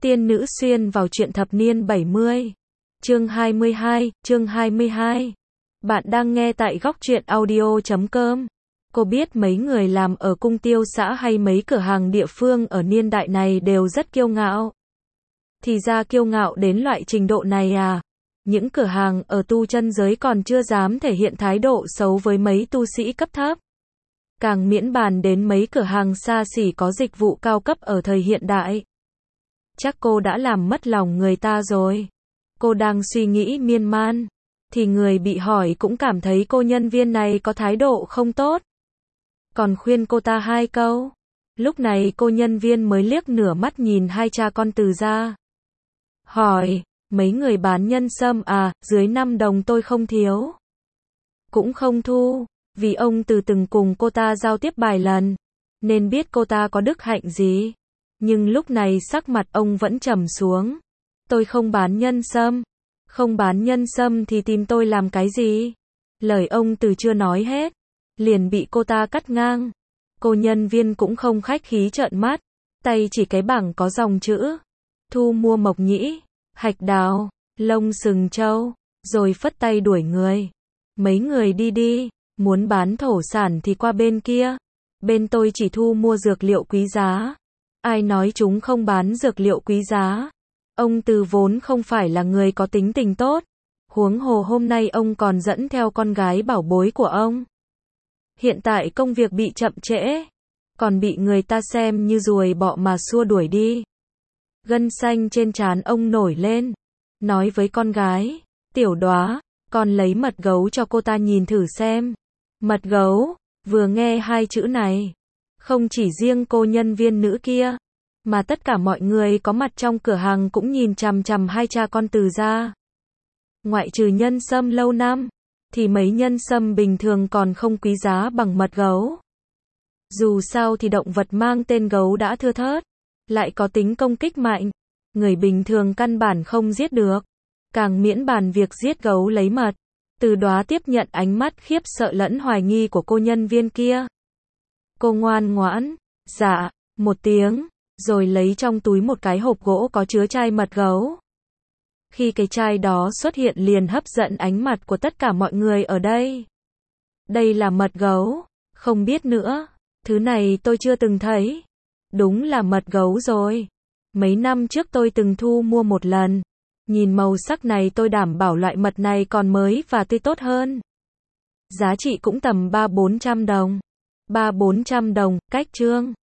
Tiên nữ xuyên vào truyện thập niên 70. Chương 22. Bạn đang nghe tại góc truyện audio.com. Cô biết mấy người làm ở cung tiêu xã hay mấy cửa hàng địa phương ở niên đại này đều rất kiêu ngạo. Thì ra kiêu ngạo đến loại trình độ này à? Những cửa hàng ở tu chân giới còn chưa dám thể hiện thái độ xấu với mấy tu sĩ cấp thấp. Càng miễn bàn đến mấy cửa hàng xa xỉ có dịch vụ cao cấp ở thời hiện đại. Chắc cô đã làm mất lòng người ta rồi. Cô đang suy nghĩ miên man, thì người bị hỏi cũng cảm thấy cô nhân viên này có thái độ không tốt. Còn khuyên cô ta 2 câu. Lúc này cô nhân viên mới liếc nửa mắt nhìn hai cha con Từ ra. Hỏi, mấy người bán nhân sâm à, dưới 5 đồng tôi không thiếu. Cũng không thu, vì ông Từ từng cùng cô ta giao tiếp vài lần, nên biết cô ta có đức hạnh gì. Nhưng lúc này sắc mặt ông vẫn trầm xuống. Tôi không bán nhân sâm. Không bán nhân sâm thì tìm tôi làm cái gì? Lời ông Từ chưa nói hết, liền bị cô ta cắt ngang. Cô nhân viên cũng không khách khí trợn mắt, tay chỉ cái bảng có dòng chữ thu mua mộc nhĩ, hạch đào, lông sừng trâu, rồi phất tay đuổi người. Mấy người đi đi, muốn bán thổ sản thì qua bên kia. Bên tôi chỉ thu mua dược liệu quý giá. Ai nói chúng không bán dược liệu quý giá? Ông Từ vốn không phải là người có tính tình tốt. Huống hồ hôm nay ông còn dẫn theo con gái bảo bối của ông. Hiện tại công việc bị chậm trễ, còn bị người ta xem như ruồi bọ mà xua đuổi đi. Gân xanh trên trán ông nổi lên, nói với con gái, Tiểu Đóa, con lấy mật gấu cho cô ta nhìn thử xem. Mật gấu, vừa nghe 2 chữ này, không chỉ riêng cô nhân viên nữ kia, mà tất cả mọi người có mặt trong cửa hàng cũng nhìn chằm chằm hai cha con Từ ra. Ngoại trừ nhân sâm lâu năm, thì mấy nhân sâm bình thường còn không quý giá bằng mật gấu. Dù sao thì động vật mang tên gấu đã thưa thớt, lại có tính công kích mạnh, người bình thường căn bản không giết được, càng miễn bàn việc giết gấu lấy mật. Từ Đóa tiếp nhận ánh mắt khiếp sợ lẫn hoài nghi của cô nhân viên kia. Cô ngoan ngoãn, dạ, một tiếng, rồi lấy trong túi một cái hộp gỗ có chứa chai mật gấu. Khi cái chai đó xuất hiện liền hấp dẫn ánh mặt của tất cả mọi người ở đây. Đây là mật gấu, không biết nữa, thứ này tôi chưa từng thấy. Đúng là mật gấu rồi. Mấy năm trước tôi từng thu mua một lần. Nhìn màu sắc này tôi đảm bảo loại mật này còn mới và tươi tốt hơn. Giá trị cũng tầm 300-400 đồng. 300-400 đồng, cách chương.